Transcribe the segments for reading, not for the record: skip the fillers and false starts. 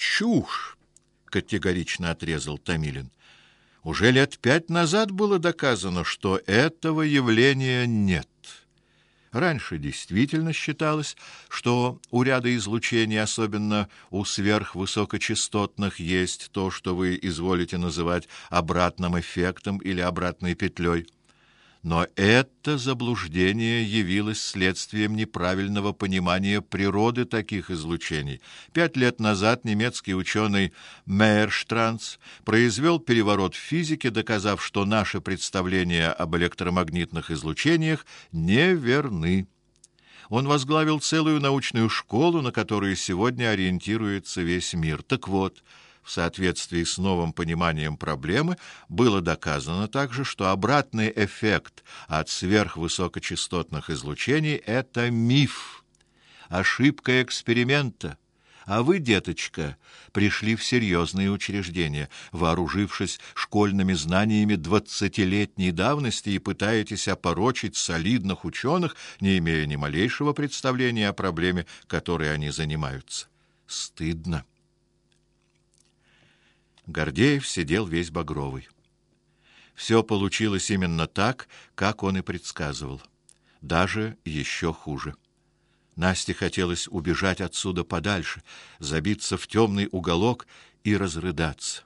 чушь, категорично отрезал Томилин. Уже лет 5 назад было доказано, что этого явления нет. Раньше действительно считалось, что у ряда излучений, особенно у сверхвысокочастотных, есть то, что вы изволите называть обратным эффектом или обратной петлей. Но это заблуждение явилось следствием неправильного понимания природы таких излучений. 5 лет назад немецкий ученый Мейерштранц произвел переворот в физике, доказав, что наши представления об электромагнитных излучениях неверны. Он возглавил целую научную школу, на которую сегодня ориентируется весь мир. Так вот, в соответствии с новым пониманием проблемы было доказано также, что обратный эффект от сверхвысокочастотных излучений — это миф, ошибка эксперимента. А вы, деточка, пришли в серьезные учреждения, вооружившись школьными знаниями 20-летней давности, и пытаетесь опорочить солидных ученых, не имея ни малейшего представления о проблеме, которой они занимаются. Стыдно. Гордеев сидел весь багровый. Все получилось именно так, как он и предсказывал. Даже еще хуже. Насте хотелось убежать отсюда подальше, забиться в темный уголок и разрыдаться.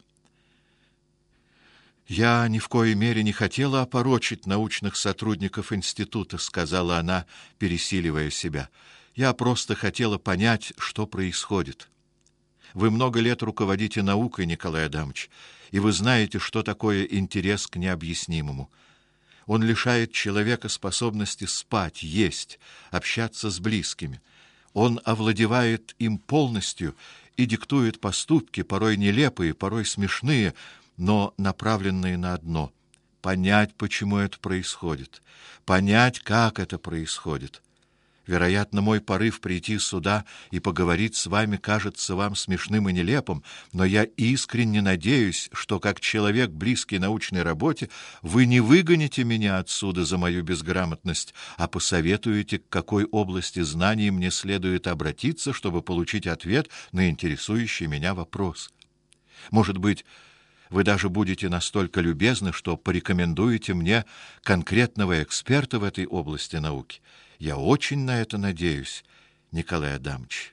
«Я ни в коей мере не хотела опорочить научных сотрудников института», — сказала она, пересиливая себя. «Я просто хотела понять, что происходит. Вы много лет руководите наукой, Николай Адамович, и вы знаете, что такое интерес к необъяснимому. Он лишает человека способности спать, есть, общаться с близкими. Он овладевает им полностью и диктует поступки, порой нелепые, порой смешные, но направленные на одно — понять, почему это происходит, понять, как это происходит. Вероятно, мой порыв прийти сюда и поговорить с вами кажется вам смешным и нелепым, но я искренне надеюсь, что как человек, близкий научной работе, вы не выгоните меня отсюда за мою безграмотность, а посоветуете, к какой области знаний мне следует обратиться, чтобы получить ответ на интересующий меня вопрос. Может быть, вы даже будете настолько любезны, что порекомендуете мне конкретного эксперта в этой области науки. Я очень на это надеюсь, Николай Адамович.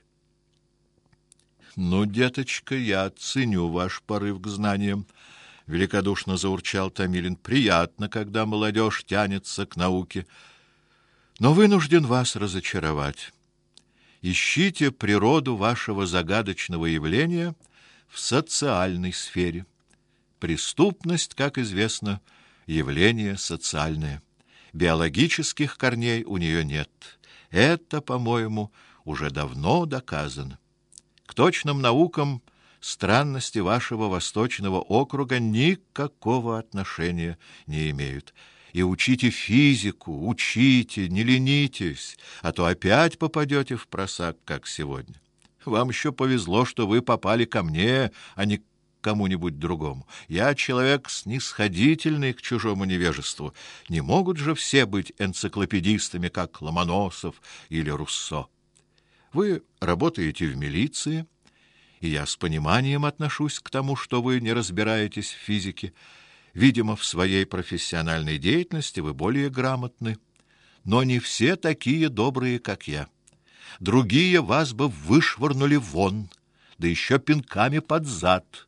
Ну, деточка, я ценю ваш порыв к знаниям, великодушно заурчал Томилин. Приятно, когда молодежь тянется к науке. Но вынужден вас разочаровать. Ищите природу вашего загадочного явления в социальной сфере. Преступность, как известно, явление социальное. Биологических корней у нее нет. Это, по-моему, уже давно доказано. К точным наукам странности вашего Восточного округа никакого отношения не имеют. И учите физику, учите, не ленитесь, а то опять попадете в просак, как сегодня. Вам еще повезло, что вы попали ко мне, а не кому-нибудь другому. Я человек снисходительный к чужому невежеству. Не могут же все быть энциклопедистами, как Ломоносов или Руссо. Вы работаете в милиции, и я с пониманием отношусь к тому, что вы не разбираетесь в физике. Видимо, в своей профессиональной деятельности вы более грамотны. Но не все такие добрые, как я. Другие вас бы вышвырнули вон, да еще пинками под зад.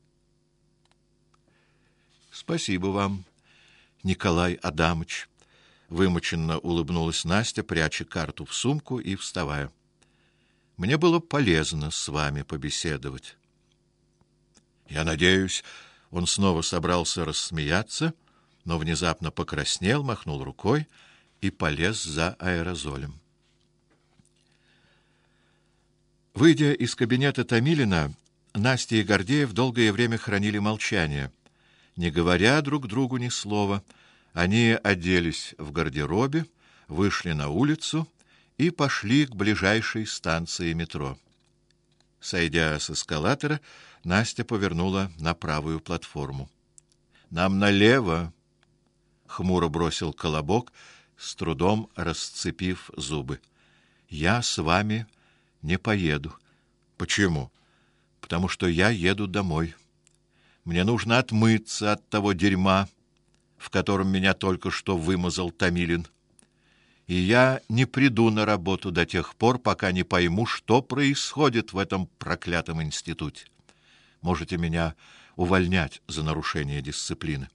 Спасибо вам, Николай Адамович, вымученно улыбнулась Настя, пряча карту в сумку и вставая. Мне было полезно с вами побеседовать. Я надеюсь, он снова собрался рассмеяться, но внезапно покраснел, махнул рукой и полез за аэрозолем. Выйдя из кабинета Томилина, Настя и Гордеев долгое время хранили молчание. Не говоря друг другу ни слова, они оделись в гардеробе, вышли на улицу и пошли к ближайшей станции метро. Сойдя с эскалатора, Настя повернула на правую платформу. «Нам налево!» — хмуро бросил Колобок, с трудом расцепив зубы. «Я с вами не поеду». «Почему?» потому что я еду домой. Мне нужно отмыться от того дерьма, в котором меня только что вымазал Томилин. И я не приду на работу до тех пор, пока не пойму, что происходит в этом проклятом институте. Можете меня увольнять за нарушение дисциплины.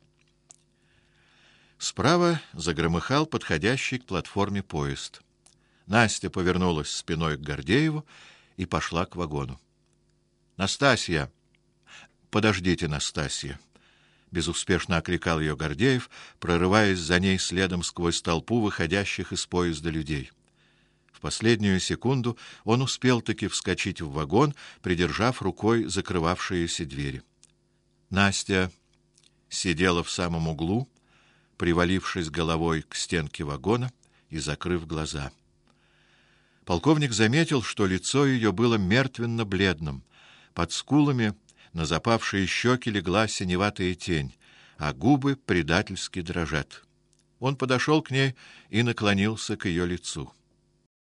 Справа загромыхал подходящий к платформе поезд. Настя повернулась спиной к Гордееву и пошла к вагону. Настасья, подождите, Настасья, безуспешно окликал ее Гордеев, прорываясь за ней следом сквозь толпу выходящих из поезда людей. В последнюю секунду он успел таки вскочить в вагон, придержав рукой закрывавшиеся двери. Настя сидела в самом углу, привалившись головой к стенке вагона и закрыв глаза. Полковник заметил, что лицо ее было мертвенно-бледным. Под скулами на запавшие щеки легла синеватая тень, а губы предательски дрожат. Он подошел к ней и наклонился к ее лицу.